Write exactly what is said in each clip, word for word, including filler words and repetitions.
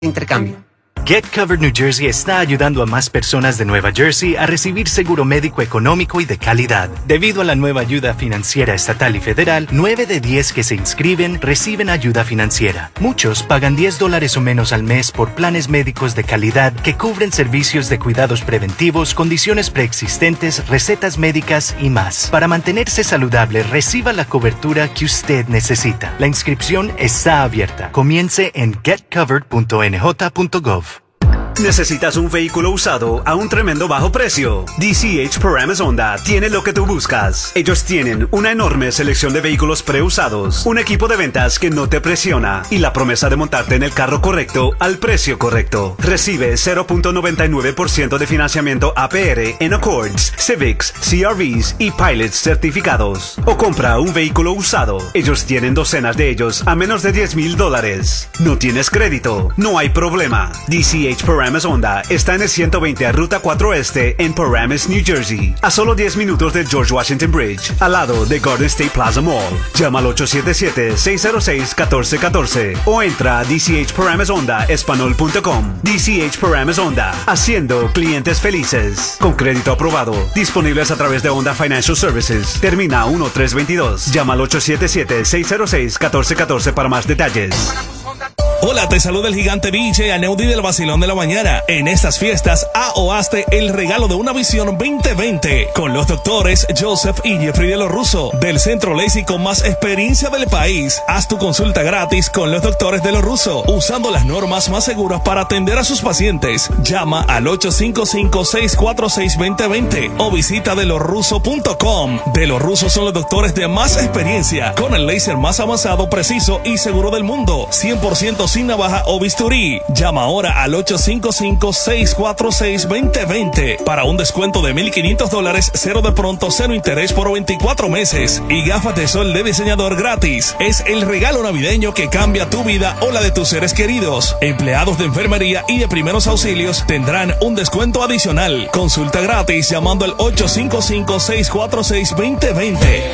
Intercambio. Get Covered New Jersey está ayudando a más personas de Nueva Jersey a recibir seguro médico económico y de calidad. Debido a la nueva ayuda financiera estatal y federal, nueve de diez que se inscriben reciben ayuda financiera. Muchos pagan diez dólares o menos al mes por planes médicos de calidad que cubren servicios de cuidados preventivos, condiciones preexistentes, recetas médicas y más. Para mantenerse saludable, reciba la cobertura que usted necesita. La inscripción está abierta. Comience en get covered punto n j punto gov. ¿Necesitas un vehículo usado a un tremendo bajo precio? D C H Paramus Honda tiene lo que tú buscas. Ellos tienen una enorme selección de vehículos preusados, un equipo de ventas que no te presiona y la promesa de montarte en el carro correcto al precio correcto. Recibe cero punto noventa y nueve por ciento de financiamiento A P R en Accords, Civics, C R Vs y Pilots certificados. O compra un vehículo usado. Ellos tienen docenas de ellos a menos de diez mil dólares. ¿No tienes crédito? No hay problema. D C H Paramus Honda está en el ciento veinte Ruta cuatro Este en Paramus, New Jersey, a solo diez minutos de George Washington Bridge, al lado de Garden State Plaza Mall. Llama al ocho siete siete, seis cero seis, uno cuatro uno cuatro o entra a d c h paramus honda español punto com. D C H Paramus Honda, haciendo clientes felices. Con crédito aprobado, disponibles a través de Honda Financial Services. Termina uno tres veintidós. Llama al ocho siete siete, seis cero seis, uno cuatro uno cuatro para más detalles. Hola, te saluda el gigante B J Aneudi del Vacilón de la Mañana. En estas fiestas, a o hazte el regalo de una visión veinte veinte con los doctores Joseph y Jeffrey de los Russo del Centro Lazy con más experiencia del país. Haz tu consulta gratis con los doctores de los Russo usando las normas más seguras para atender a sus pacientes. Llama al ocho cinco cinco, seis cuatro seis, dos cero dos cero o visita de los russo punto com. De los Russo son los doctores de más experiencia con el láser más avanzado, preciso y seguro del mundo. cien por ciento sin navaja o bisturí. Llama ahora al ocho cinco cinco, seis cuatro seis, dos cero dos cero para un descuento de mil quinientos dólares, cero de pronto, cero interés por veinticuatro meses y gafas de sol de diseñador gratis. Es el regalo navideño que cambia tu vida o la de tus seres queridos. Empleados de enfermería y de primeros auxilios tendrán un descuento adicional. Consulta gratis llamando al ocho cinco cinco, seis cuatro seis, dos cero dos cero.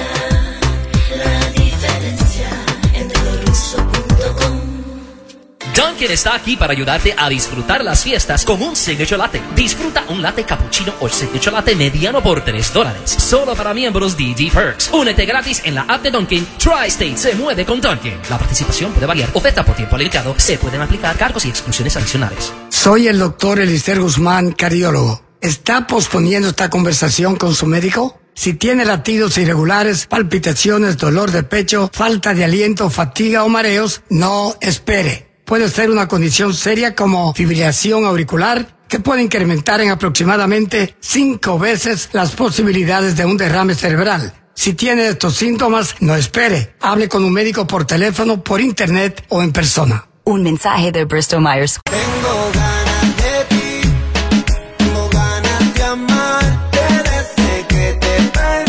Dunkin' está aquí para ayudarte a disfrutar las fiestas con un Signature Latte. Disfruta un latte cappuccino o Signature Latte mediano por tres dólares. Solo para miembros D D Perks. Únete gratis en la app de Dunkin'. Tri-State se mueve con Dunkin'. La participación puede variar. Oferta por tiempo limitado. Se pueden aplicar cargos y exclusiones adicionales. Soy el doctor Elister Guzmán, cardiólogo. ¿Está posponiendo esta conversación con su médico? Si tiene latidos irregulares, palpitaciones, dolor de pecho, falta de aliento, fatiga o mareos, no espere. Puede ser una condición seria como fibrilación auricular que puede incrementar en aproximadamente cinco veces las posibilidades de un derrame cerebral. Si tiene estos síntomas, no espere. Hable con un médico por teléfono, por internet o en persona. Un mensaje de Bristol Myers. Tengo ganas de ti, tengo ganas de amarte desde que te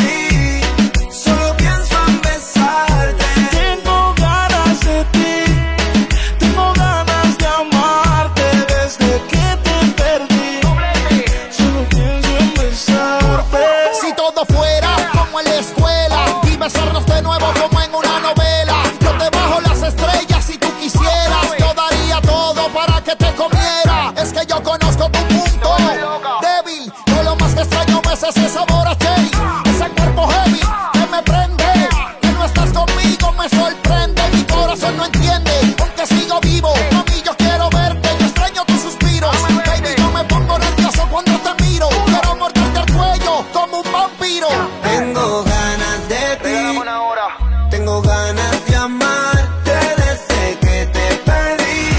perdí. Solo pienso en besarte. Tengo ganas de ti, tengo ganas de amarte desde que te perdí. Solo pienso en besarte. Si todo fuera como en la escuela y besarnos de nuevo como en una novela, yo te bajo las estrellas si tú quisieras. Yo daría todo para que te comiera. Es que yo conozco tu punto débil. Yo lo más que extraño es ese sabor a cherry, ese cuerpo heavy que me prende. Que no estás conmigo me sorprende. Mi corazón no entiende, aunque sigo vivo. Mami, yo quiero verte, yo extraño tus suspiros. Baby, yo me pongo nervioso cuando te miro. Quiero morderte el cuello como un vampiro. Tengo ganas de ti, tengo ganas de amarte desde que te pedí.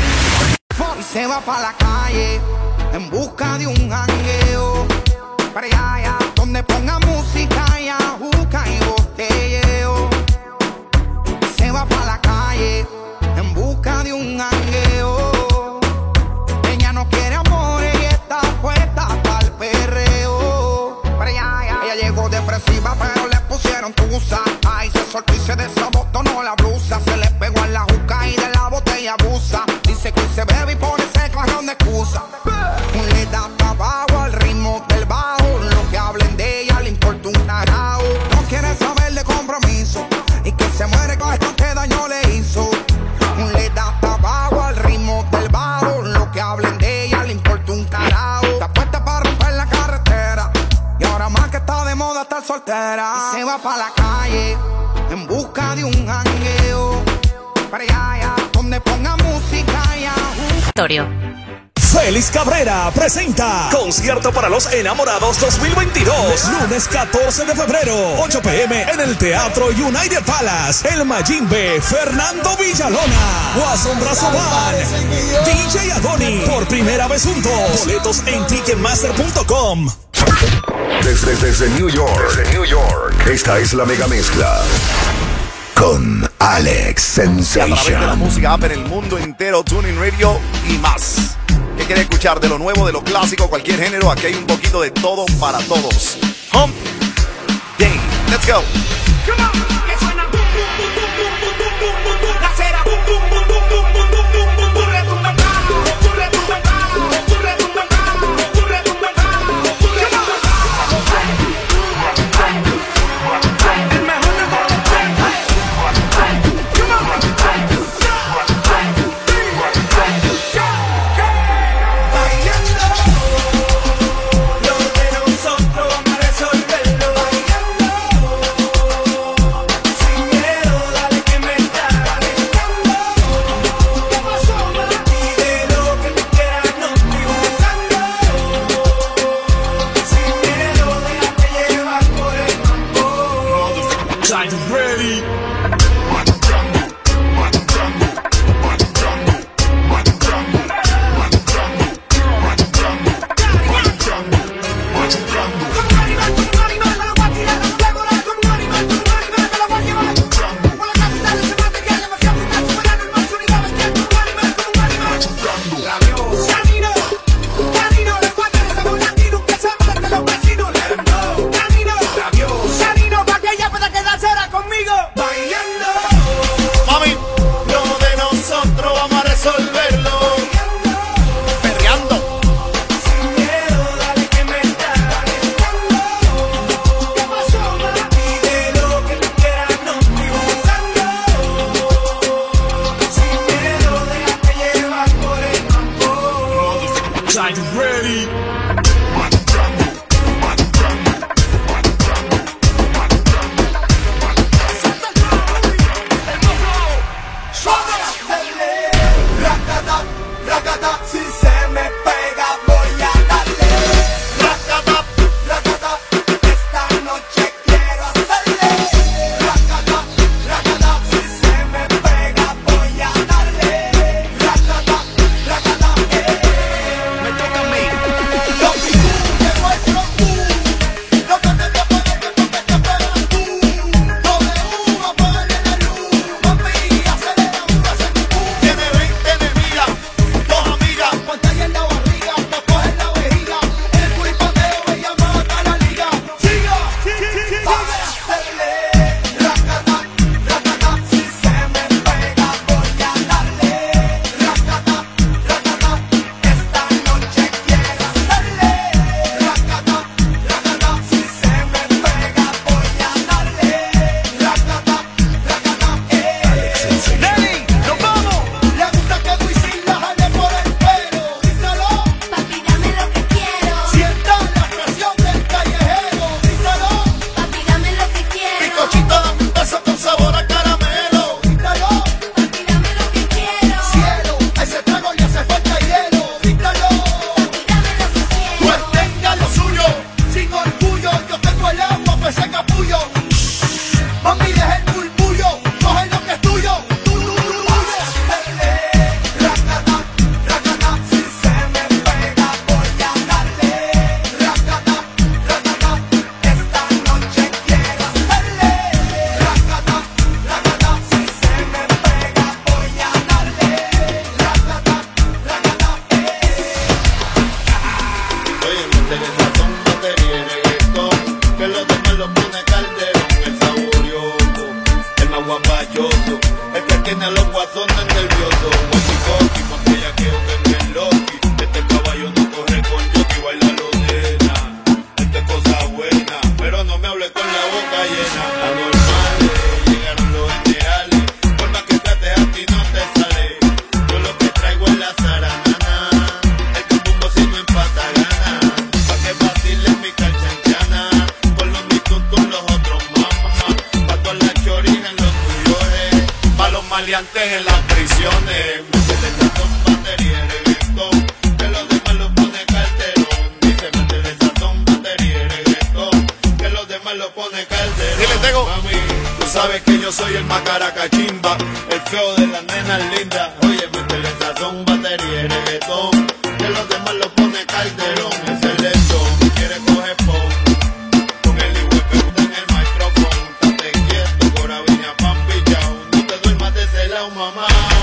Y se va pa' la calle en busca de un jangueo, para allá, allá, donde ponga música y ajuca y botelleo. Se va pa' la calle en busca de un jangueo. Ella no quiere amor y está puesta pa'l perreo, para allá, allá. Ella llegó depresiva pero le pusieron tusa. Ay, se soltó y se desabotonó la blusa. Se le pegó a la juca y de la botella abusa. Dice que se bebe y pone ese cajón de excusa. Le da trabajo al ritmo del bajo. Lo que hablen de ella le importa un carajo. No quiere saber de compromiso y que se muere con esto que daño le hizo. Le da trabajo al ritmo del bajo. pa' la calle en busca de un jangueo. Para allá, allá, donde ponga música ya. Torio. Félix Cabrera presenta Concierto para los Enamorados dos mil veintidós. Lunes catorce de febrero, ocho p m en el Teatro United Palace. El Mayimbe, Fernando Villalona, Guasón Brazoban, D J Adoni. Por primera vez juntos. Boletos en ticketmaster punto com. Desde, desde New York, desde New York, esta es la mega mezcla con Alex Sensation. A través de la música app en el mundo entero, TuneIn Radio y más. ¿Qué quiere escuchar? De lo nuevo, de lo clásico, cualquier género. Aquí hay un poquito de todo para todos. Hump Day. Let's go. Come on. Que suena bum, bum, bum, bum, bum, bum, bum, bum, bum. La cera bum, bum, bum, bum, bum, bum, bum, bum, bum, bum. Retumba acá, retumba acá, retumba acá, retumba acá, retumba acá. El mejor de todos. Come on. Los otros mamas. estudiantes en las prisiones. Métele sazón, batería, reggaetón, que los demás lo pone Calderón. Dice, métele sazón, batería, reggaetón, que los demás lo pone Calderón. Dile, Tego. Mami, tú sabes que yo soy el macaracachimba, el feo de las nenas lindas. Oye, métele sazón, batería, reggaetón, que los demás lo pone Calderón. Es el lechón, quiere coger pon, con el igual en el micrófono. Estate quieto, corabina, pan pillao, no te duermas de ese lado, mamá.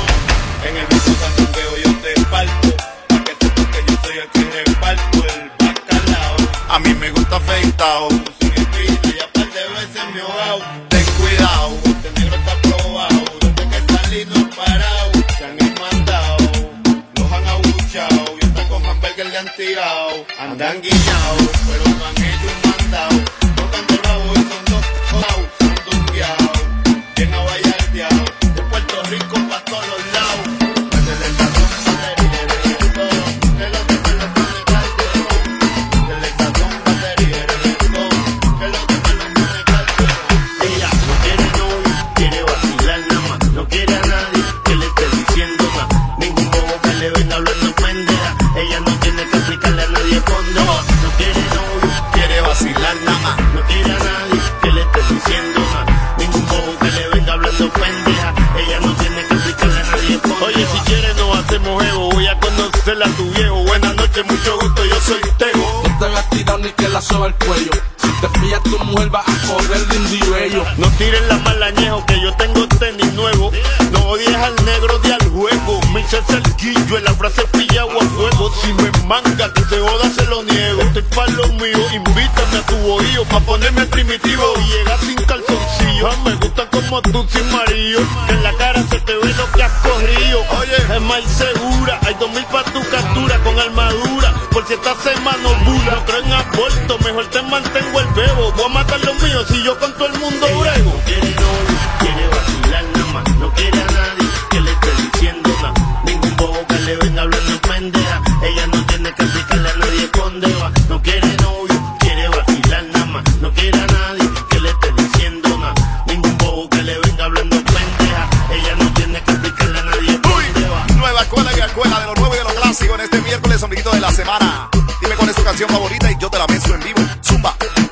En el mismo cantonqueo yo te parto, pa' que sepas que yo soy el que reparto el bacalao. A mí me gusta afeitado, Sin espina y a par de veces me he ahogado. Ten cuidado, este negro está probado, desde que salí no he parado. Se han mandado, los han abuchado, y hasta con hamburger le han tirado. Andan guillados, pero no han hecho un mandado. Tocan de rabo y son dos cojados, se han dumbiado, bien abayardeado, de Puerto Rico pa' todos los lados. Métele sazón, batería, reggaetón, que los demás lo pone Calderón. Métele sazón, batería, reggaetón, que los demás lo pone Calderón. Ella no quiere novio, quiere vacilar nada más, no quiere a nadie que le esté diciendo nada, ningún bobo que le venga hablando pendeja. Ella no tiene que explicarle a nadie dónde va. No quiere novio, quiere vacilar nada más, no quiere a nadie que le esté diciendo nada, ningún bobo que le venga hablando pendeja. Ella no tiene que explicarle a nadie dónde va. Oye, si quieres nos hacemos ego, voy a conocerla a tu viejo. Buenas noches, mucho gusto, yo soy Tego. No te hagas tirar ni que la soba el cuello. Si te pillas tu mujer va a correr de indibello. No tiren la malañejo que yo tengo tenis nuevo. No odies al negro de al juego. Me hice cerquillo en la frase pillado a fuego. Si me manga que se joda se lo niego. Estoy pa' lo mío, invítame a tu bohío pa' ponerme primitivo y llegar sin calzoncillo. Ah, me gustan como tú sin marido, que en la cara se te ve lo que has corrido. Oye, es más segura, hay dos mil pa' tu captura con armadura, por si esta semana bula. No creo en aborto, mejor te mantengo el bebo. Voy a matar los míos si yo con todo el mundo brego. No quiere novio, quiere vacilar nada más, no quiere a nadie que le esté diciendo nada, ningún bobo que le venga hablando pendeja. Ella no tiene que explicarle a nadie dónde va. No quiere novio, quiere vacilar nada más, no quiere a nadie que le esté diciendo nada, ningún bobo que le venga hablando pendeja. Ella no tiene que explicarle a nadie dónde va. nueva escuela y escuela de lo nuevo y de lo clásico en este miércoles sombrito de la semana. Dime cuál es tu canción favorita y yo te la mezclo en vivo. Zumba.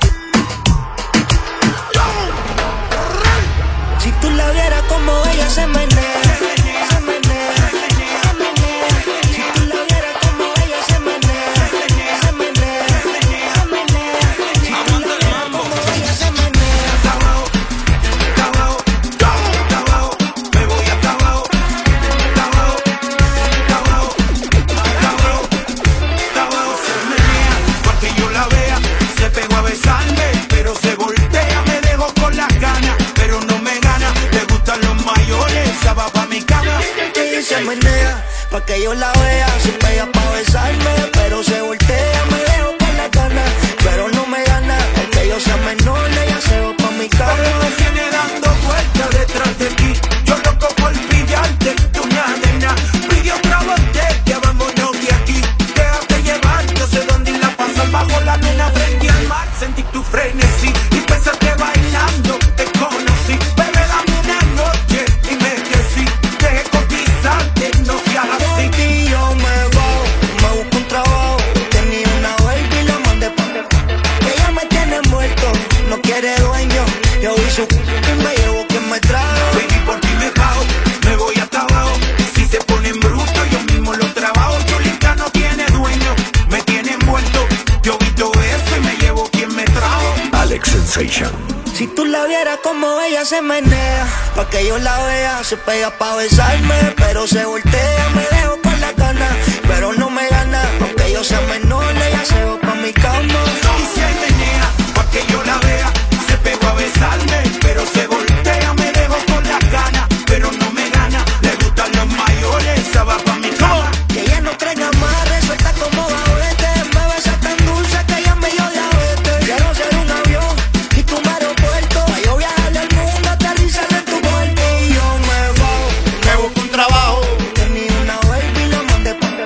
Si tú la vieras como ella se menea, se menea, se menea. Si tú la vieras como ella se menea, se menea, se menea. Si tú la vieras como ella se menea. Hasta abajo, hasta abajo, hasta abajo, me voy hasta abajo, hasta abajo, hasta abajo, hasta abajo, hasta abajo. Se menea, pa' que yo la vea, se pegó a besarme, pero se voltea, me dejó con las ganas, pero no me gana. Le gustan los mayores, esa va pa' mi cama. Ella se menea, pa' que yo la vea, se pega pa' besarme, pero se voltea, me dejo con la gana, pero no me gana. Aunque yo sea menor, ella se va pa' mi cama. Pero me tiene dando vueltas detrás de ti, yo loco por pillarte, tú nada, pide otra botella, vámonos de aquí, déjate llevar, yo sé dónde ir la pasar bajo la luna frente al mar, sentí tu frenesí y pensaste bailando, te conocí, bebé dame una noche y me crecí, dejé cotizarte, no seas así. Y yo me voy, me busco un trabajo, tenía una baby y la mandé pa' ella me tiene muerto, no quiere dueño, yo hice y me llevo quien me trajo. Baby por ti me bajo, me voy hasta abajo, si se ponen brutos yo mismo lo trabajo. Chulita no tiene dueño, me tiene envuelto, yo vi todo eso y me llevo quien me trajo. Alex Sensation. Si tú la vieras como ella se menea, pa' que yo la vea, se pega pa' besarme, pero se voltea, me dejo con la gana, pero no me gana, aunque yo sea menor, ella se va pa' mi cama. Y se menea, pa' que yo la vea, se pegó a besarme, pero se voltea, me dejo con la gana, pero no me gana, le gustan los mayores, esa va pa' mi cama. Que ella no traiga amarre, suelta como gavete, me besa tan dulce que ella me dio diabetes. Quiero ser un avión y tu aeropuerto, pa' yo viajarle al mundo, aterrizar en tu puerto. Y yo me voy, Me busco un trabajo, tenía una baby y la mandé pa'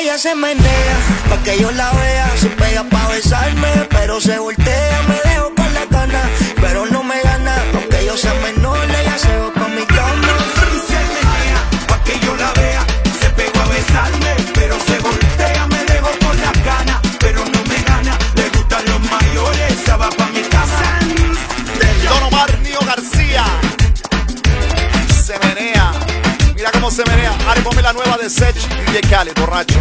ella se menea, pa' que yo la vea. Se pega pa' besarme, pero se voltea. Me dejo con la gana, pero no me gana. Aunque yo sea menor, ella se va pa' mi cama. Y se menea, pa' que yo la vea. Se pega a besarme, pero se voltea. Me dejo con la gana, pero no me gana. Le gustan los mayores, esa va pa' mi casa. Don Omar Nio García se menea. Mira cómo se menea. Ari, ponme la nueva de Sech y D J Khaled, borracho.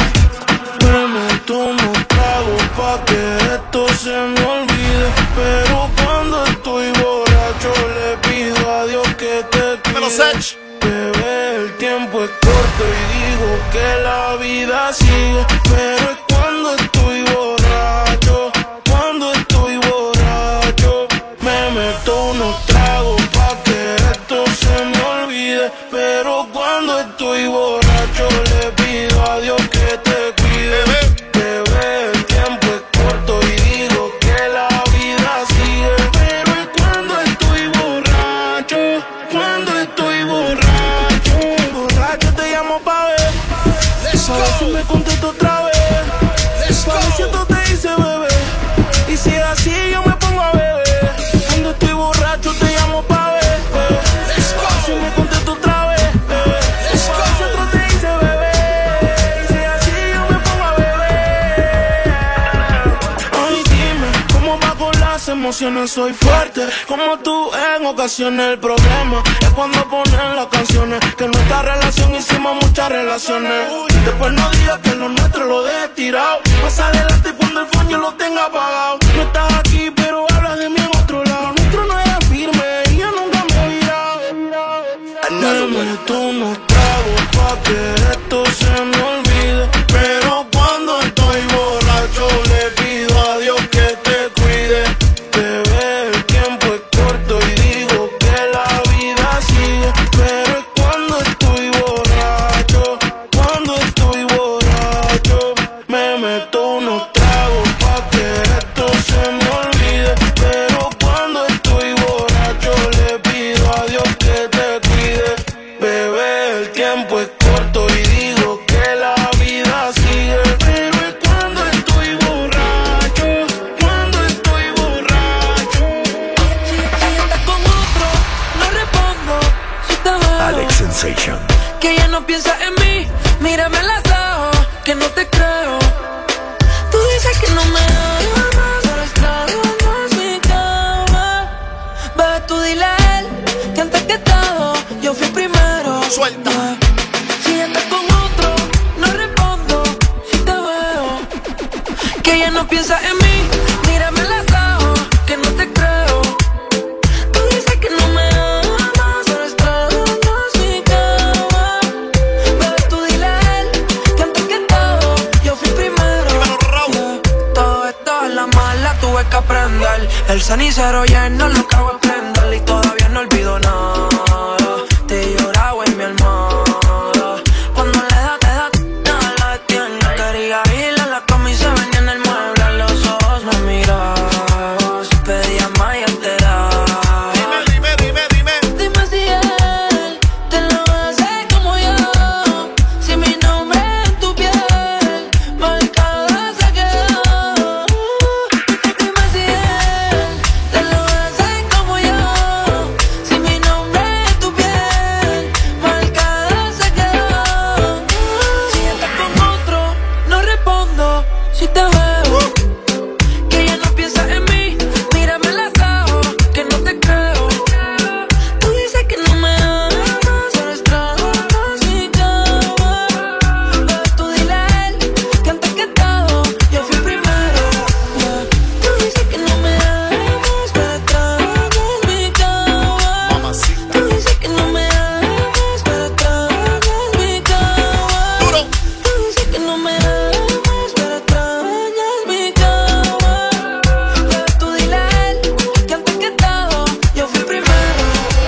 Me meto unos tragos pa' que esto se me olvide. Pero cuando estoy borracho le pido a Dios que te cuide. Bebé, el tiempo es corto y digo que la vida sigue. Pero es cuando estoy borracho, cuando estoy borracho. Me meto unos tragos pa' que esto se me olvide. Pero cuando estoy borracho le pido a Dios que te cuide. Bebé, el tiempo es corto y digo que la vida sigue. Pero es cuando estoy borracho, cuando estoy borracho. Borracho te llamo pa' ver, pa' ver si me contesto otra vez, pa' ver si esto te dice bebé. Y si es así yo me pongo a beber. Cuando estoy borracho te llamo pa' ver, pa' ver si me contesto otra vez, pa' ver si otro te dice bebé. Y si es así yo me pongo a beber. Ay, dime, ¿cómo va con las emociones? Soy fuerte, como tú en ocasiones. El problema es cuando ponen las canciones, que en nuestra relación hicimos muchas relaciones. Después no digas que lo nuestro lo dejes tirado. Más adelante cuando el foño lo tenga apagado. No estás aquí pero hablas de mí en otro lado. Lo nuestro no era firme y yo nunca me he virado. Me meto unos tragos pa' que esto se me olvide. Pero cuando estoy borracho le pido a Dios que te cuide. Bebé, el tiempo es corto y digo que la vida sigue. Pero es cuando estoy borracho, cuando estoy borracho. Me meto unos tragos pa' que esto se me olvide. Pero cuando estoy borracho le pido a Dios que te cuide. Bebé, el tiempo es corto y digo que la vida sigue. Pero es cuando estoy borracho, cuando estoy borracho. Si estás con otro, no respondo. Si te veo Alex Sensation. que ya no piensas en mí, mírame en los ojos, que no te creo. Tú dices que no me amas, pero extrañas mi cama. Bebé, tú dile a él que antes que todo yo fui primero. Suelta. Si estás con otro, no respondo. Si te veo que ya no piensas en mí, mírame en los ojos, que no te creo. Tú dices que no me amas, pero extrañas mi cama. Bebé, tú dile a él que antes que todo yo fui primero. Yeah. Todo esto es la mala, tuve que aprender. El cenicero lleno lo acabo de prender y todavía no olvido nada. Te lloraba en mi almohada. Cuando le da, te da, nada la detiene. Quería ir a la cama y se venía en el mueble. A los ojos me mirabas, pedía más y enteraba. Dime, dime, dime, dime. Dime si él te lo hace como yo. Si mi nombre en tu piel marcada se quedó. Dime si él te lo hace como yo. Si mi nombre en tu piel marcada se quedó. Si estás con otro, no respondo. Si te veo que ya no piensas en mí, mírame en los ojos, que no te creo. Tú dices que no me amas, pero extrañas mi cama. Bebé, tú dile a él que antes que todo yo fui primero. Yeah. Tú dices que no me amas, pero extrañas mi cama. Mamacita. Tú dices que no me amas, pero extrañas mi cama. Duro. Tú dices que no me amas, pero extrañas mi cama. Bebé, tú dile a él que antes que todo yo fui primero.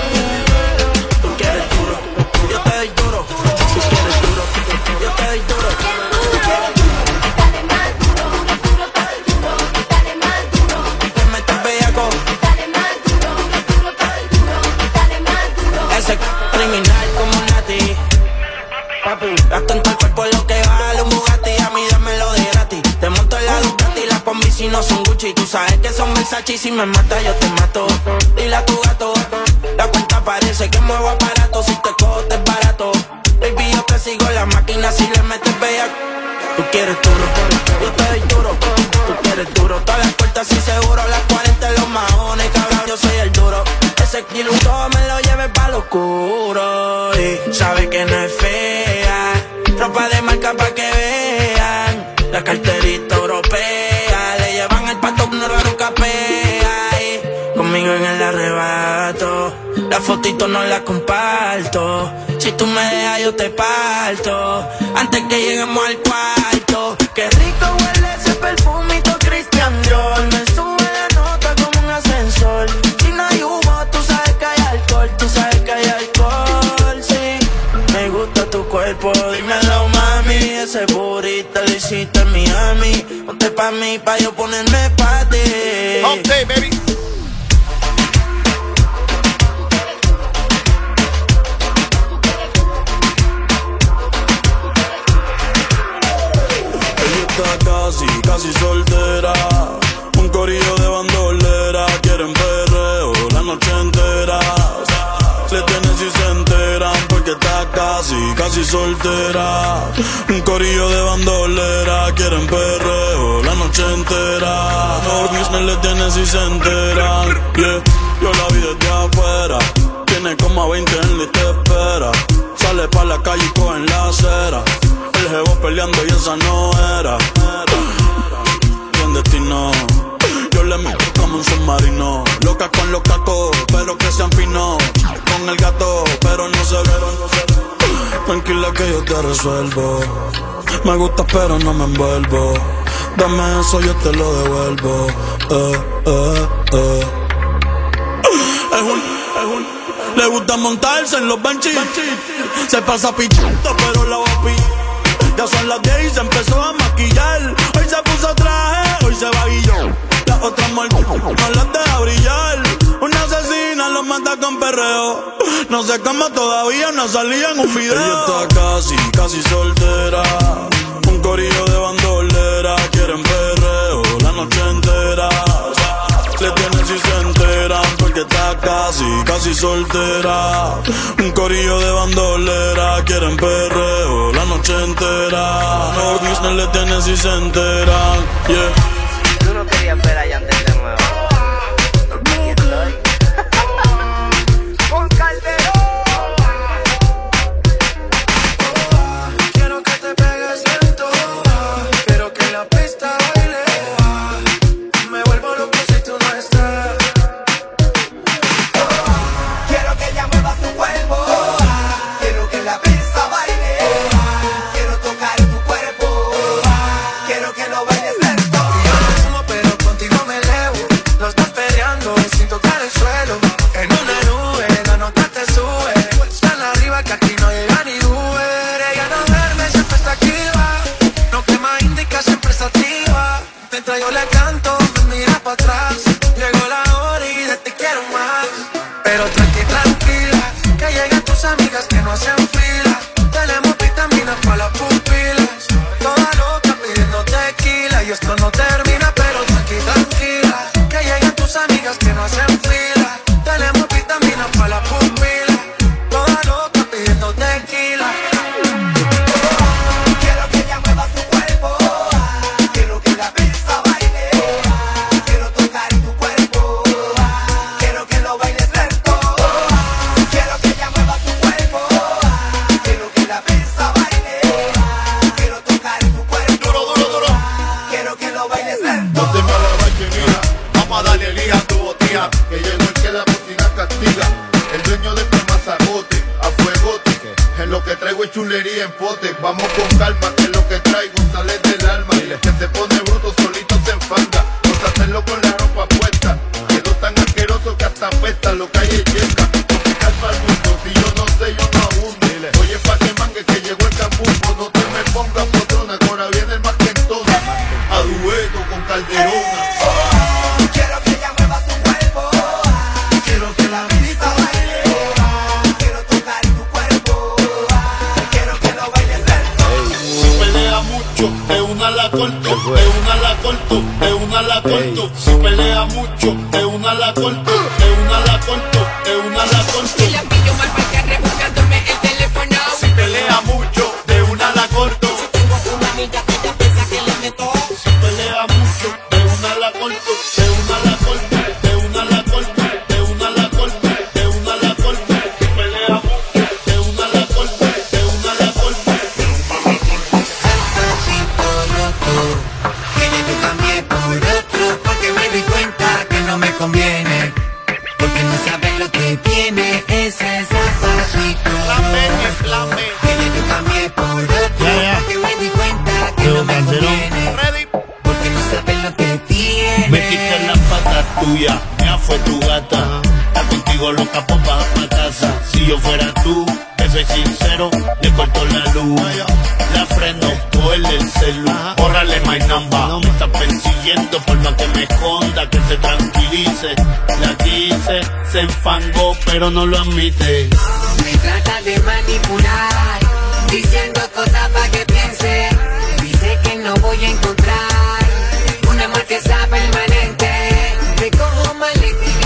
Tú quieres duro, yo te doy duro. Si quieres duro, yo te doy duro. Tú quieres duro, Dale más duro, duro, todo el duro. Dale más duro, te metes bellaco. dale más duro, duro, todo el duro. Dale más duro. Ese criminal como Nati. Gasto en todo el cuerpo lo que vale un Bugatti, a mí dámelo de gratis. Te monto en la Ducati, las combi si no son Gucci. Tú sabes que son Versace y si me mata yo te mato. Dile a tu gato, la cuenta parece que muevo aparato. Si te cojo te es barato. Baby, yo te sigo la máquina si le metes bella. Tú quieres duro, yo te doy duro. Tú quieres duro, todas las puertas sin seguro. Las cuarenta en los maones, cabrón, yo soy el duro. Ese kilo todo me lo lleve pa' lo oscuro. Y sabe que no es fea, ropa de marca pa' que vean. La carterita europea, le llevan el pato no raro capea. Y conmigo en el arrebato, la fotito no la comparto. Si tú me dejas yo te parto, antes que lleguemos al cuarto. Qué rico huele ese perfumito Christian Dior. Me sube la nota como un ascensor. Si no hay humo, tú sabes que hay alcohol. Tú sabes que hay alcohol, sí. Me gusta tu cuerpo, dímelo mami. Ese burrito lo hiciste en Miami. Ponte pa' mí, pa' yo ponerme pa' ti. Hump Day, baby. Casi, casi soltera, un corillo de bandolera, quieren perreo la noche entera. Le tienen si se enteran porque está casi, casi soltera. Un corillo de bandolera, quieren perreo la noche entera. No business le tienen si se enteran. Yeah, yo la vi desde afuera, tiene como a veinte en la y te espera. Sale pa' la calle y coge en la acera. El jevo peleando y esa no era. Bien destino, yo le meto como un submarino. Loca con los cacos, pero que sean finos. Con el gato, pero no se ve. Tranquila que yo te resuelvo. Me gusta pero no me envuelvo. Dame eso, yo te lo devuelvo. Eh, eh, eh. Es un, es un. Le gusta montarse en los benchis. Se pasa pichando, pero la va a pillar. Ya son las diez y se empezó a maquillar. Hoy se puso traje, hoy se va a guillar. Las otras muertas no las deja brillar. Una asesina los mata con perreo. No sé cómo todavía no salía en un video. Ella está casi, casi soltera. Un corillo de bandolera. Quieren perreo la noche entera. Le tienen si se enteran porque está casi, casi soltera. Un corillo de bandolera, quieren perreo la noche entera. No business le tienen si se enteran. Yeah. Tú no querías ver a Yandel de nuevo. Aquí estoy. Con Calderón. Quiero que te pegues lento. Quiero que la pista baile. Me vuelvo loco si tú no estás. Quiero que ella mueva su cuerpo. Quiero que la pista baile. Quiero tocar tu cuerpo. Quiero que lo bailes lento. Yo no fumo pero contigo me elevo. Los dos peleando sin tocar el suelo. En una nube la nota te sube. Tan arriba que aquí no llega ni Uber. Ella no duerme, siempre está activa. No quema indica, siempre está activa. Mientras yo le canto, me mira para atrás. Llegó la hora y de ti quiero más. Pero tranqui, tranquila, que lleguen tus amigas que no hacen fila. Tenemos vitaminas para las pupilas. Toda loca pidiendo tequila. Y esto no termina, pero tranqui, tranquila, que lleguen tus amigas que no hacen fila. Tenemos vitaminas para las pupilas. Toda loca pidiendo tequila. Quiero que ella mueva su cuerpo. Quiero que la pista baile. Quiero tocar tu cuerpo. Quiero que lo bailes lento. Quiero que ella mueva su cuerpo. Quiero que la pista baile. Quiero tocar tu cuerpo. Duro, duro, duro. Quiero que lo bailes lento. No te me la bachenía, vamos a darle lija a tu botija. Que llegó el que la bocina castiga. El dueño de este mazacote, a fuegote. En lo que traigo es chulería en pote. Vamos con calma, que lo que traigo sale del alma. Y el que se pone bruto solito se enfanga. Por hacerlo con la ropa puesta. Quedó tan asqueroso que hasta apesta. Lo que hay es yeca. No te calma el mundo, si yo no sé yo no abundo. Oye pa' que mangue que llegó el cambuco. No te me pongas potrona, que ahora viene el más que entonces. A dueto con Calderona. Quiero que ella mueva su cuerpo. Quiero que la pista baile. Quiero tocar tu cuerpo. Quiero que lo bailes una la corto, de una la corto, de una la corto. Si pelea mucho, de una la corto, de una la corto, de una la corto. Si la pillo mal porque rebuscándome el teléfono. Si pelea mucho, de una la corto. Si tengo una amiga que ella piensa que le meto. Si pelea mucho, de una la corto, de una la corto, de una la corto, de una la corto, de una la corto. Si pelea mucho, de una la corto, de una la corto. Que ya yo cambié por otro porque me di cuenta que no me conviene. Porque no sabes lo que tiene ese zapatito. Que ya yo cambié por otro porque me di cuenta que no me conviene. Porque no sabes lo que tiene. Me quité la pata tuya, ya fue tu gata. Está contigo loca, pues baja pa' casa. Si yo fuera tú, que soy sincero, le corto la luz. La freno, cogerle el celu, bórrale my number. Me está persiguiendo por más que me esconda, que se tranquilice. La quise, se enfangó, pero no lo admite. Me trata de manipular, diciendo cosas pa' que piense. Dice que no voy a encontrar un amor que sea permanente. Me cojo maleta y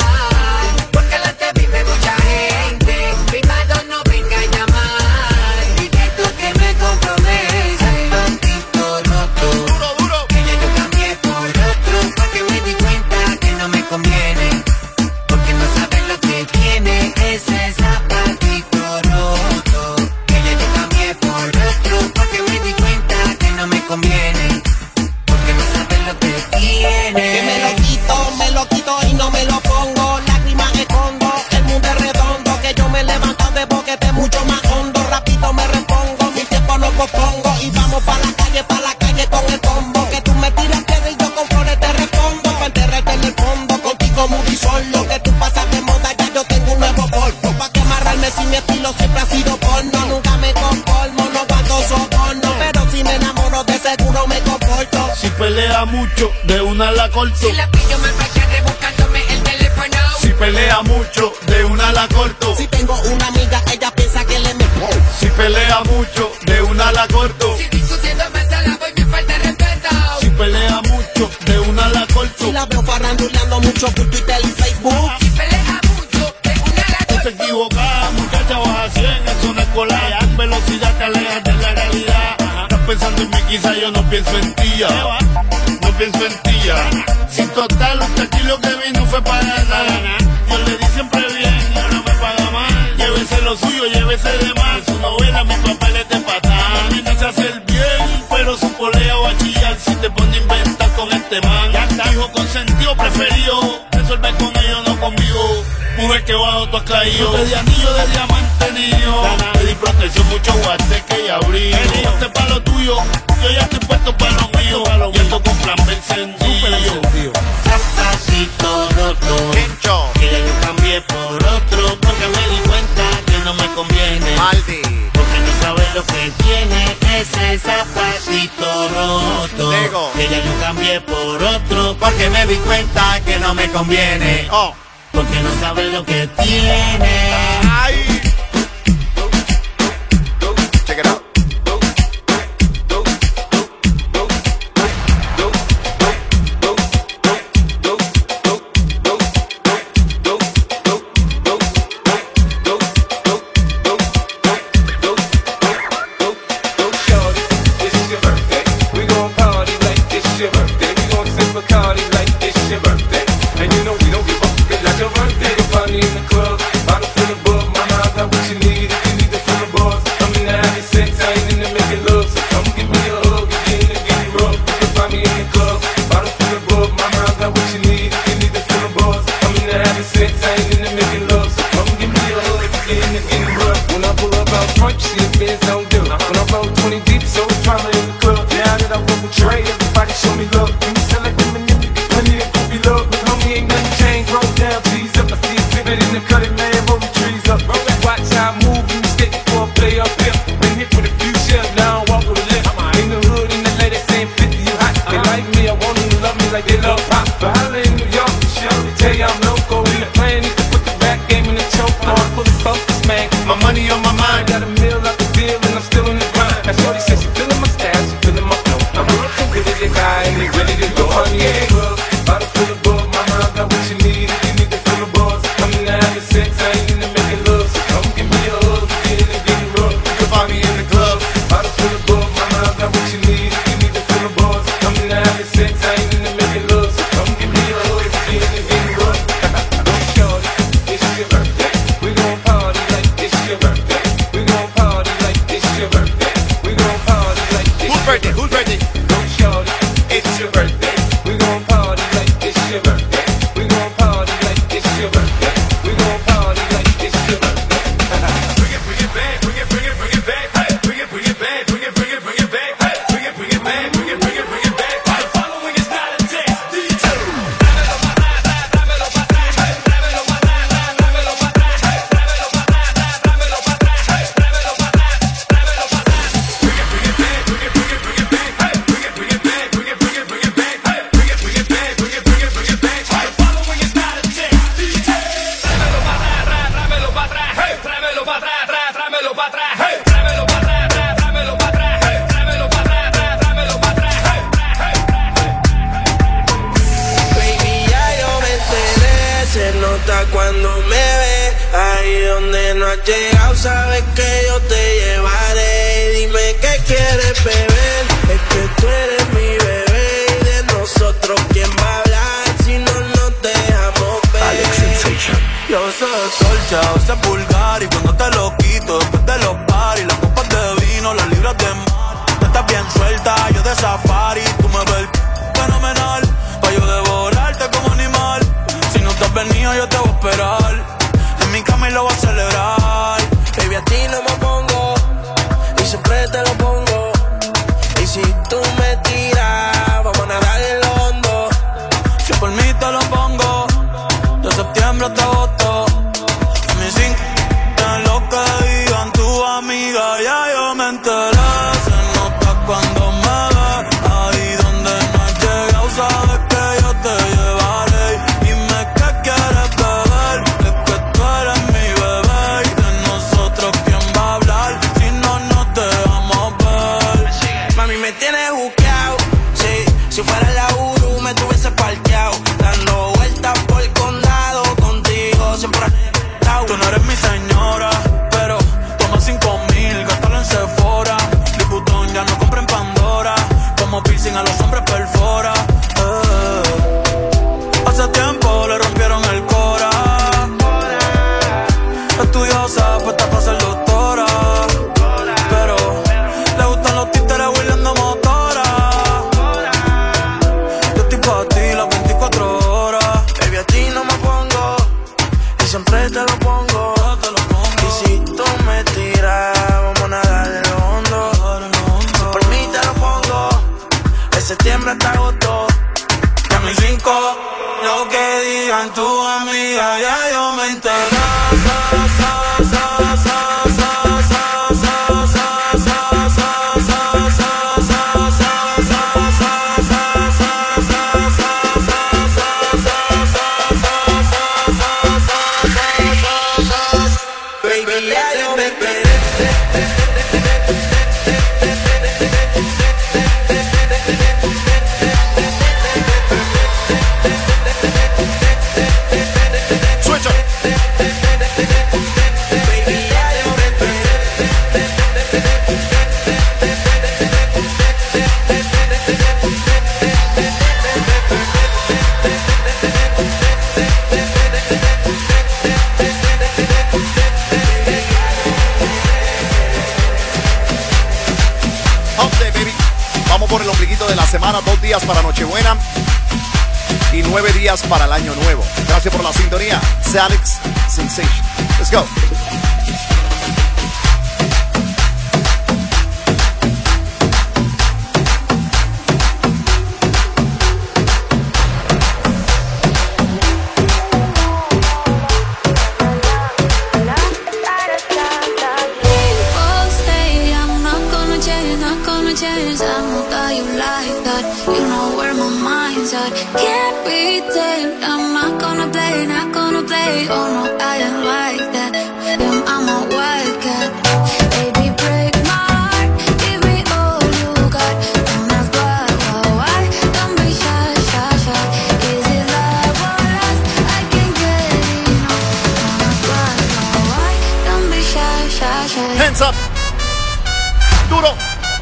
viajar, porque la te vive mucha gente. Privado no venga a llamar, dile tú que me compromete. Zapatito roto, duro, duro. Que ya yo cambié por otro, porque me di cuenta que no me conviene. Porque no sabes lo que tiene ese zapatito roto. Que ya yo cambié por otro, porque me di cuenta que no me conviene. Porque no sabes lo que tiene. Que me lo quito, me lo quito y no me lo pongo. Lágrimas escondo, el mundo es redondo. Que yo me levanto de boquete mucho más hondo. Rápido me repongo, mi tiempo no pospongo. Y vamos pa' la calle, pa' la calle con el combo. Que tú me tiras piedra y yo con flores te respondo. Pa' enterrarte en el fondo, contigo muy solo. Que tú pasas de moda, ya yo tengo un nuevo polvo. Pa' que amarrarme si mi estilo siempre ha sido porno. Nunca me conformo, no guardo soborno. Pero si me enamoro de seguro me comporto. Si pelea mucho, de una la corto. Si la pillo mal porque rebuscándome el teléfono. Si pelea mucho, de una la corto. Si tengo una amiga, ella piensa que le meto. Si pelea mucho, de una la corto. Si discutiendo me la voy, me falta respeto. Si pelea mucho, de una la corto. Si la veo faranduleando mucho por Twitter y Facebook. Si pelea mucho, de una la corto. Tú te equivocas, muchacha, vas a cien, es una escolar. En velocidad te alejas de la realidad. Estás pensando en mí, quizá yo no pienso en ti ya. No pienso en ti ya. Si total, usted aquí lo que vino fue para ganar. Yo le di siempre bien y ahora me paga mal. Llévese lo suyo, llévese de más. Su novela, mis papeles de patán. Y no se hace el bien, pero su polea va a chillar si te pone a inventar con este man. Ya está, hijo consentido, preferido. Resuelve con ellos, no conmigo. Mujer que bajo tú has caído. Te di anillo de diamante, niño. Te di protección, mucho guateque y abrigo. Ponte pa' lo tuyo, yo ya estoy puesto pa' lo mío. Y ando con plan B encendido. Zapatito roto, que ya yo cambié por otro, porque me di cuenta que no me conviene. Maldi. Porque no sabes lo que tiene ese zapatito roto. Digo. Que ya yo cambié por otro, porque me di cuenta que no me conviene. Oh. Porque no sabes lo que tiene. Ay. Check it out. get high and they ready to go. Honey in the club, bottle full of bug. Mama, I got what you need if you need to feel the buzz. I'm in the having sex, I ain't in the making love. So come give me a hug, get in and get it rough. You can find me in the club, bottle full of bug. Mama, I got what you need if you need to feel the buzz. I'm in the having sex, I ain't in the making love. So come give me a hug, get in and get it rough. Don't shorty, it's your birthday. We gon' party like it's your birthday. We gon' party like it's your birthday. We gon' party like it's Whose birthday? Whose birthday? Don't shorty, it's your birthday. We gon' party like it's your birthday. We gon' party like it's your birthday. We gon' party like it's your birthday. Bring it, bring it back, bring it, bring it, bring it back. Hey, bring it, bring it back, bring it, bring it, bring it back. Hey, bring it, bring it back, bring it, bring it, bring it back. The following is not a test. D J. Cuando me ves, ahí donde no has llegado, sabes que yo te llevaré. Dime qué quieres beber, es que tú eres mi bebé. Y de nosotros, ¿quién va a hablar si no nos dejamos ver? Alex Sensation. Yo soy solcha, a veces vulgar. Y cuando te lo quito, después de los paris, las copas de vino, las libras de mar. Tú estás bien suelta, yo de safari. Tú me ves fenomenal, pa' yo devorarte como animal. Si no te has venido, yo te voy a esperar. En mi cama y lo voy a celebrar. Baby, a ti no me pongo, y siempre te lo pongo. Y si tú me tiras, vamos a nadar en lo hondo. Si por mí te lo pongo, de septiembre hasta agosto. Mis cinco, en lo que digan tu amiga, ya yo me enteré. Se nota cuando me ves, ahí donde no has llegado, sabes que yo te llevaré. Dime qué quieres beber, es que tú eres mi bebé. Y de nosotros, ¿quién va a hablar si no nos dejamos ver? Mami, me tienes buqueado, sí. Si fuera la Uru, me tuviese parqueado. Dando vueltas por el condado, contigo siempre he Tú no eres mi señora, pero toma cinco mil, gástalo en Sephora. Liputón ya no compra en Pandora, como piercing a los hombres perfora. Eh. Hace tiempo le rompieron el cora. Estudiosa, puesta para ser doctora, pero le gustan los títeres huirleando motora. Yo estoy pa' ti las veinticuatro horas. Baby, a ti no me pongo, y siempre te lo pongo. Y si tú me tiras, vamos a nadar en lo hondo. Si por mí te lo pongo, de septiembre hasta agosto. Y a mis cinco, lo que digan tu amiga, ya yo me enteré. Baby, ya yo me enteré. Switch up. Baby, ya yo me Update, baby. Vamos por el ombliguito de la semana. Dos días para Nochebuena y nueve días para el Año Nuevo. Gracias por la sintonía. Alex Sensation. Let's go. People say I'm not gonna change, not gonna change. I know that you like that. You know where my mind's at. Can't be tamed. I'm not gonna play, not gonna play. Oh no, I ain't like that. Damn, I'm a wildcat. Baby, break my heart. Give me all you got. Don't ask why, why, why. duro.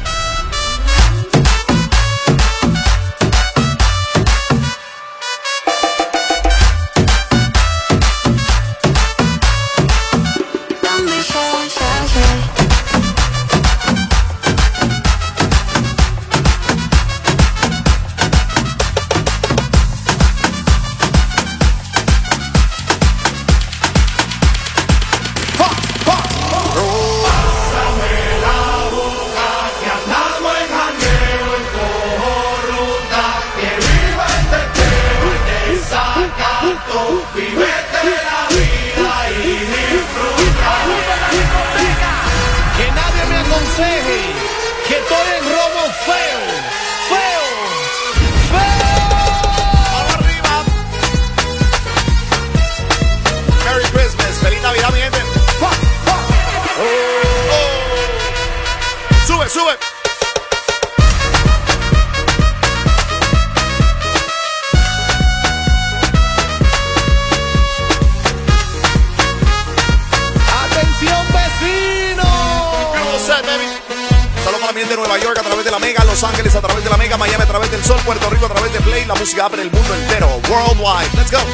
Música para el mundo entero, worldwide. Let's go.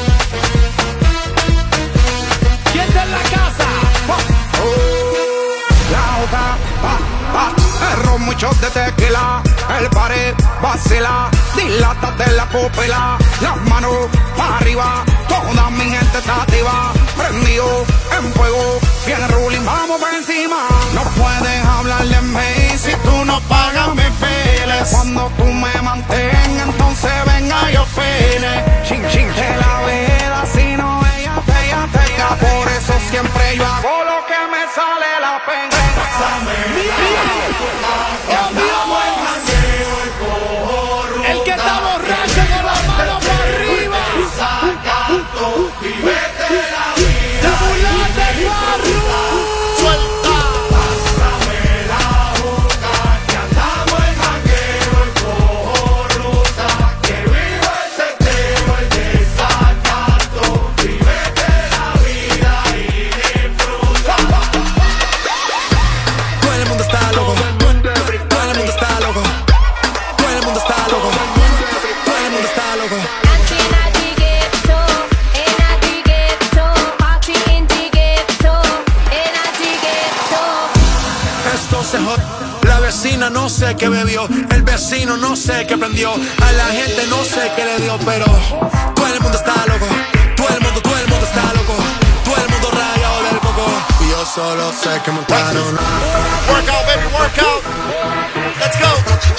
¿Quién está en la casa? La otra, pa, pa, el ron, muchos de tequila, el pared vacila, dilátate la pupila, las manos para arriba, toda mi gente está activa, prendido en fuego, viene ruling, vamos por encima. No puedes hablarle en mí si tú no pagas mis biles. Cuando tú me mantengas, entonces venga yo opine. Chin, chin, que la vida, si no ella te, ella te, ella. Por eso siempre yo hago lo que me sale la pena. El que está borracho con las manos para arriba. Y vete la vida. Burlate, Farru. Suelta. Pásame la boca, que andamos en jangueo y cojo ruta. Que viva el seteo, el desacato. Y vete la vida y disfruta. Todo el mundo está loco. Todo el mundo está loco. Todo el mundo está loco. Todo el mundo está loco. Esto se jod... La vecina no sé qué bebió, el vecino no sé qué prendió, a la gente no sé qué le dio, pero todo el mundo está loco. Todo el mundo, todo el mundo está loco. Todo el mundo rayado del coco. Y yo solo sé que montaron. Workout, baby, workout. Let's go.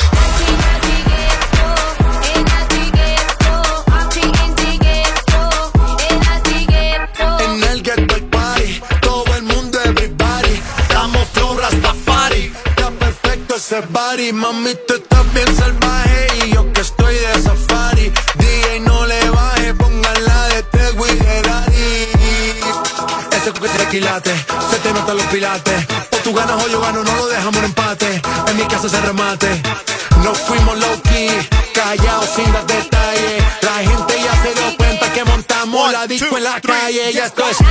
En el ghetto hay party, todo el mundo, everybody. Damos flow Rastafari. Está perfecto ese body, mami, tú estás bien salvaje y yo que estoy de safari. D J no le baje, pónganla de Tego y de Daddy. Ese coquete de quilate, se te notan los pilates. O tú ganas o yo gano, no lo dejamos en empate. En mi casa se remate. No fuimos low key, callados sin dar detalles. La gente ya se dio cuenta que montamos One, la disco two, en la three, calle. Ya esto es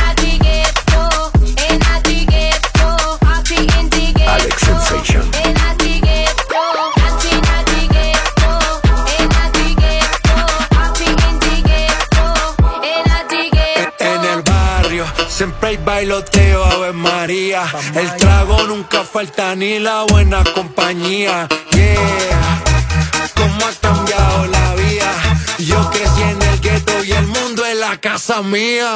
Alex Sensation. En el barrio siempre hay bailoteo, Ave María. El trago nunca falta ni la buena compañía. Yeah, cómo ha cambiado la vida. Yo crecí en el gueto y el mundo es la casa mía.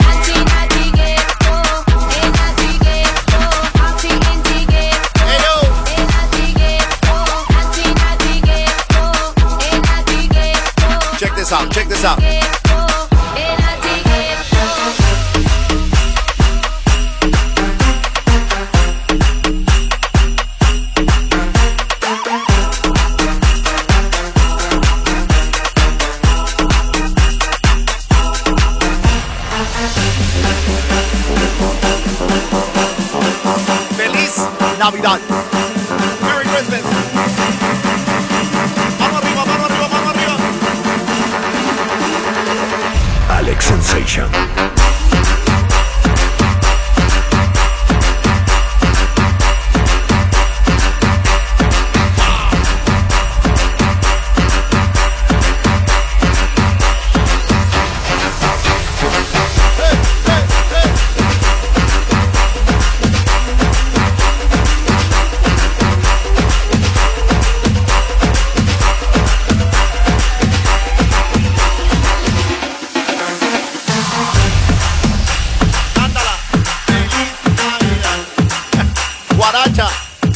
Check this out, check this out. Feliz Navidad. Merry Christmas. Vamos arriba, vamos arriba, vamos arriba. Alex Sensation. cha.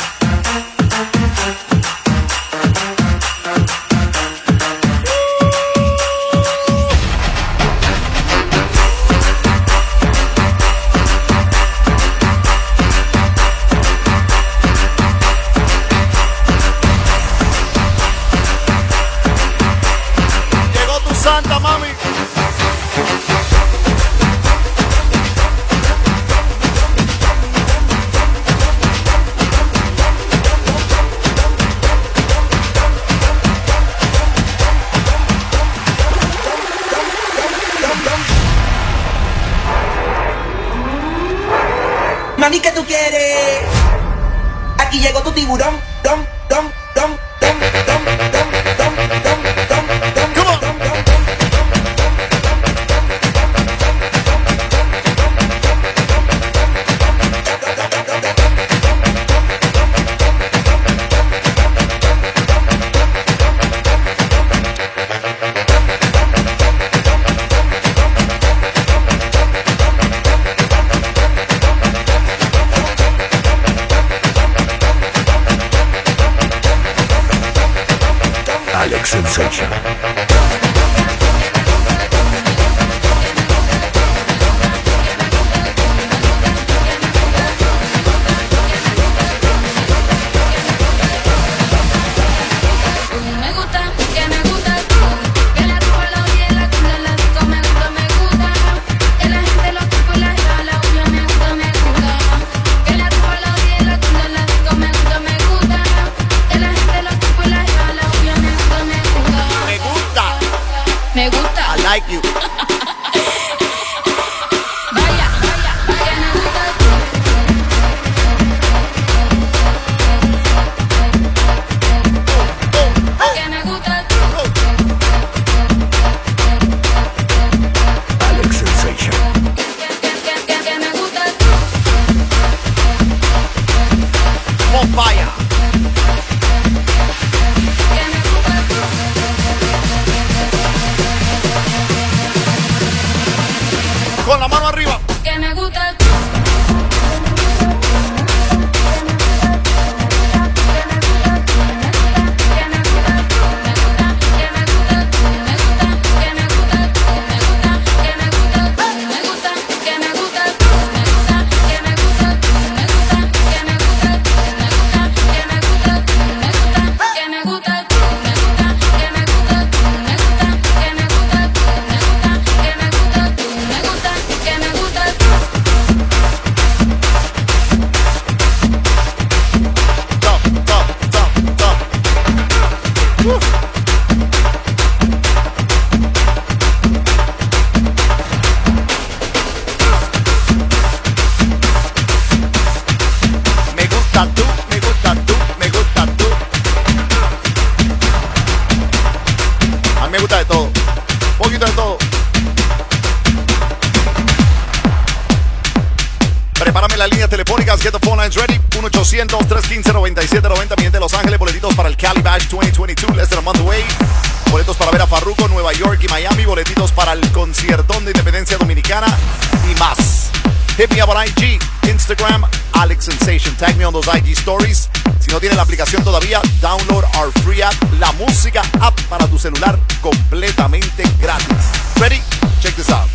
Llegó tu santa, mami. Mami, ¿qué tú quieres? Aquí llegó tu tiburón. Dom, dom, dom, dom, dom, dom, dom, dom, dom, dom, dom, dom. Alex Sensation. Me gusta, que me gusta tú, que la ropa la oye, la cunda, la disco, me gusta, me gusta, que la gente lo chupa y la lleva, la huya, me gusta, me gusta, que la ropa la oye, la cunda, la disco, me gusta, me gusta, que la gente lo chupa y la lleva, la huya, me gusta, me gusta, Me gusta. me gusta, I like you. vaya, vaya, que me gusta tú. Que me gusta tú. Alex Sensation. Que, que, que me gusta tú. On fire. Que me gusta tú. Con la mano arriba. Que me gusta tú. Me gusta tú, me gusta tú, me gusta tú. A mí me gusta de todo. Un poquito de todo. Prepárame las líneas telefónicas. Get the phone lines ready. uno ochocientos, tres uno cinco, nueve siete nueve cero. Mi gente de Los Ángeles. Boletitos para el Cali Bash veinte veintidós. Less than a month away. Boletos para ver a Farruko, Nueva York y Miami. Boletitos para el conciertón de Independencia Dominicana y más. Hit me up on I G, Instagram, Alex Sensation. Tag me on those I G stories. Si no tienes la aplicación todavía, download our free app, la música app para tu celular, completamente gratis. Ready? Check this out.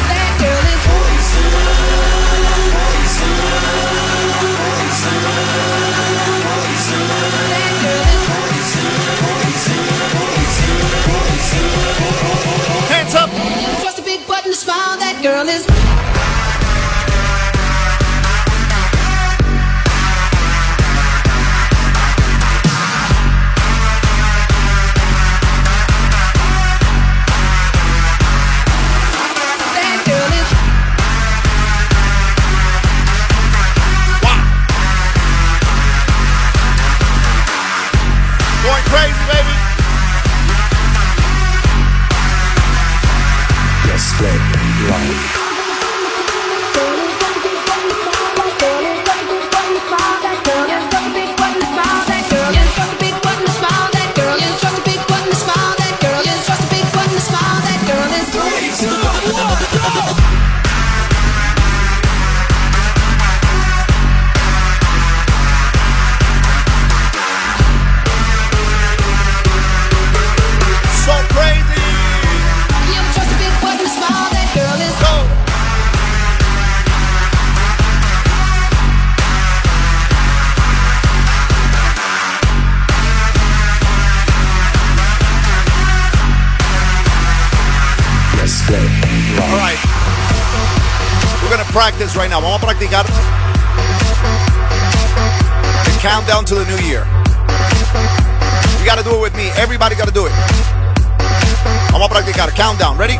gonna practice right now. Vamos a practicar the countdown to the new year. You gotta do it with me. Everybody gotta do it. Vamos a practicar. Countdown. Ready?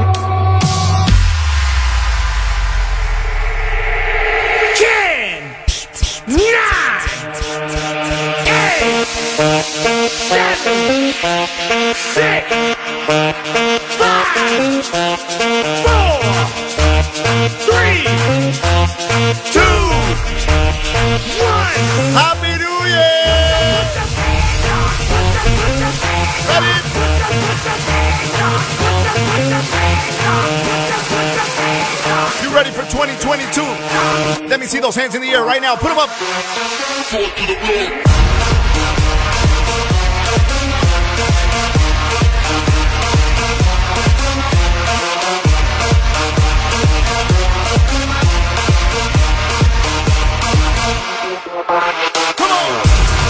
Ten, nine, eight, seven, six, five, four, three, two, one. Happy New Year! Ready? You ready for twenty twenty-two? Let me see those hands in the air right now. Put them up. Forward to the road. Come on.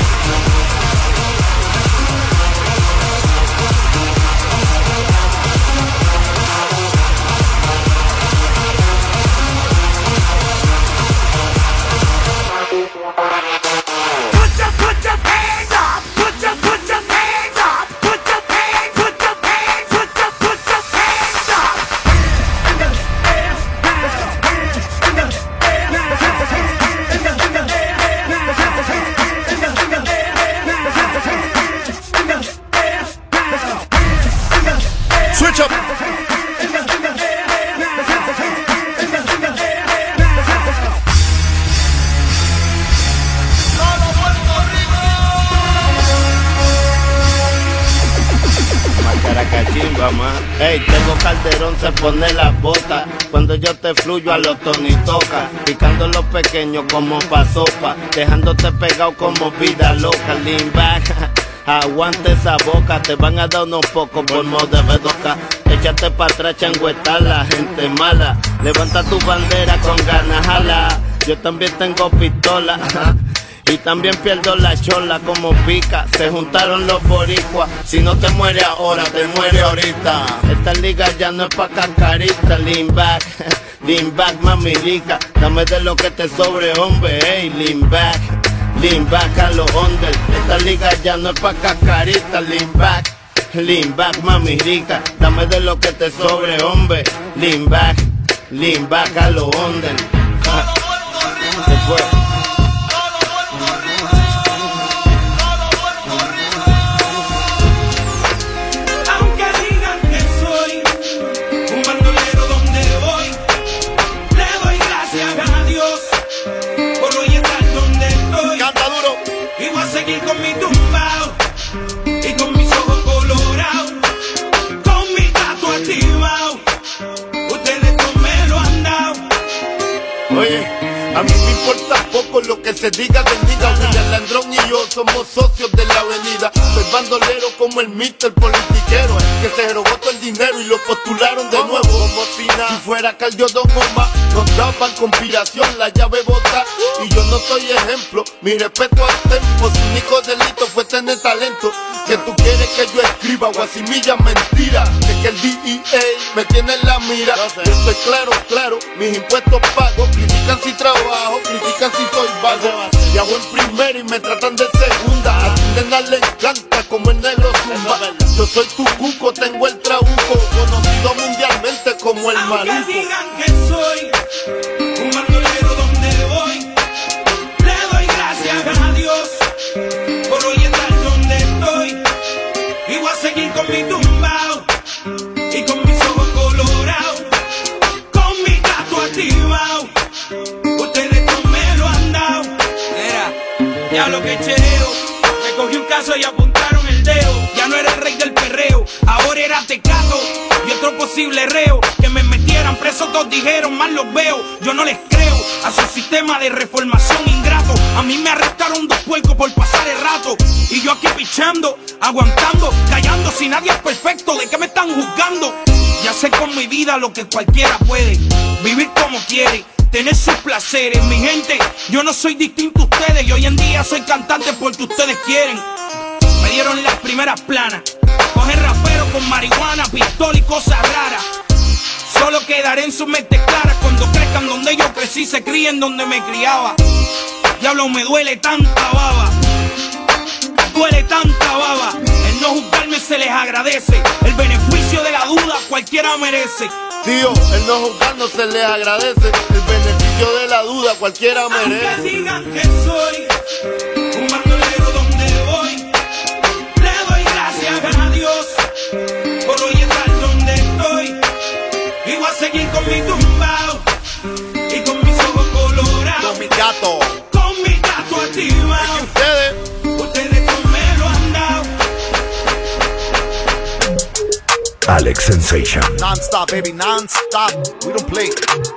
Put your, put your hands up. Put your, put your hands up. Put your hands, put your hands, put your, put your hands up. In the air, hands up. In the air, hands up. In the, in the air, hands up. In the, in the air, hands up. In the air, hands up. In the air. Switch up. In the, in the air, hands up. In the, in the air, hands up. Caracachimba, ma. Ey, tengo Calderón, se pone las botas. Cuando yo te fluyo a los Tony toca. Picando los pequeños como pa' sopa. Dejándote pegado como vida loca. Lean back, aguante esa boca. Te van a dar unos pocos por modo de redoca. Échate pa' atrás, changuetar la gente mala. Levanta tu bandera con ganas, jala. Yo también tengo pistola. Y también pierdo la chola como pica. Se juntaron los boricuas. Si no te muere ahora, te muere ahorita. Esta liga ya no es pa' cascarita. Lean back, lean back, mami rica. Dame de lo que te sobre, hombre. Hey, lean back, lean back a los under. Esta liga ya no es pa' cascarita. Lean back, lean back, mami rica. Dame de lo que te sobre, hombre. Lean back, lean back a los under. Se fue. Con mi tumbao y con mis ojos colorados, con mi gato activado, ustedes no me lo han dado. Oye, a mí me importa poco lo que se diga de Niga. William Landrón y yo somos socios de la avenida. Soy bandolero como el mister politiquero, que se robó todo el dinero y lo postularon de nuevo. Como si nada, si fuera Cardio Don Goma, nos daban conspiración, la llave bota. Y yo no soy ejemplo, mi respeto al tempo. Su único delito fue tener talento. Que tú quieres que yo escriba guasimilla mentira. Es que el D E A me tiene en la mira. Yo estoy claro, claro, mis impuestos pago. Critican si trabajo, critican si soy vago. Viajo en primera y me tratan de segunda. A Tindena le encanta como el negro zumba. Yo soy tu cuco, tengo el trabuco, conocido mundialmente como el maluco. Aunque digan que soy un bandolero donde voy, le doy gracias a Dios por hoy estar donde estoy. Y voy a seguir con mi tumbao y con mis ojos colorados, con mi gato activado. Ustedes no me lo han dado. Era, ya lo que chereo, me cogí un caso y apuntaron el dedo. Ya no era el rey del perreo, ahora era Tecato y otro posible reo. Que me metieran preso, todos dijeron, mal los veo. Yo no les creo a su sistema de reformación ingrato. A mí me arrestaron dos puercos por pasar el rato. Y yo aquí pichando, aguantando, callando. Si nadie es perfecto, ¿de qué me están juzgando? Ya sé con mi vida lo que cualquiera puede. Vivir como quiere, tener sus placeres. Mi gente, yo no soy distinto a ustedes. Y hoy en día soy cantante porque ustedes quieren. Me dieron las primeras planas. Coger rapero con marihuana, pistola y cosas raras. Solo quedaré en su mente clara cuando crezcan donde crecí se cría en donde me criaba. Diablo, me duele tanta baba. Duele tanta baba. El no juzgarme se les agradece. El beneficio de la duda cualquiera merece. Tío, el no juzgar no se les agradece. El beneficio de la duda cualquiera merece. Aunque digan que soy un bandolero donde voy, le doy gracias a Dios por hoy estar donde estoy. Y voy a seguir con mi tumbao y con mis ojos colorados. Con mi gato. Con mi gato activado. ¿Y ustedes? Ustedes no me lo han dado. Alex Sensation. Non-stop, baby, non-stop. We don't play.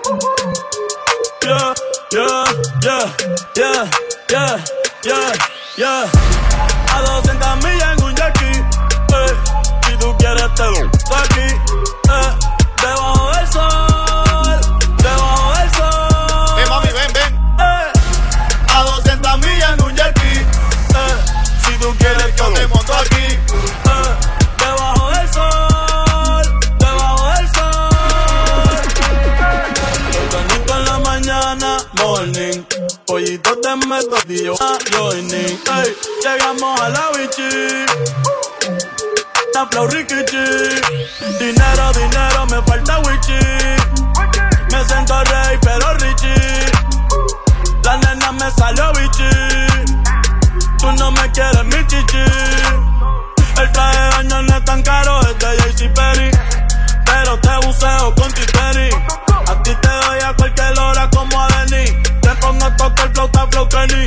Yeah, yeah, yeah, yeah, yeah, yeah, yeah. A doscientas millas en un yaqui, eh. Si tú quieres te lo aquí, eh. Debajo del sol, debajo del sol. Ven, mami, ven, ven. Eh. A doscientas millas en un yaqui, eh. Si tú quieres te lo monto aquí, eh. Debajo del sol, debajo del sol. Tempranito en la mañana, morning. Pollitos de metodillo, a joining. Ey, llegamos a la bichi. La flow rikichi. Dinero, dinero, me falta wichi. Me siento rey, pero richie. La nena me salió bichi. Tú no me quieres, mi chichi. El traje de baño no es tan caro, es de J C Perry. Pero te buceo con Titeri. A ti te doy a cualquier hora como a Denny. Te pongo a tocar flauta, flow Kenny.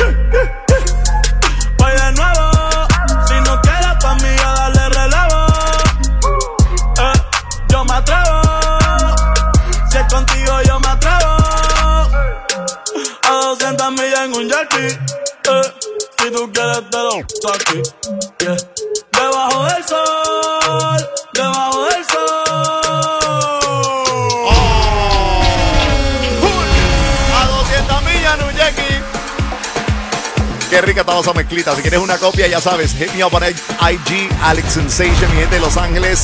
Voy de nuevo. Si no quieres pa' mí, a darle relevo. Eh, yo me atrevo. Si es contigo, yo me atrevo. A doscientas millas en un yaqui. Eh, si tú quieres, te lo aquí. Yeah. Debajo del sol, debajo del sol. A doscientas millas en un yaqui. Qué rica estaba esa mezclita. Si quieres una copia, ya sabes, hit me up on I G, Alex Sensation, mi gente de Los Ángeles.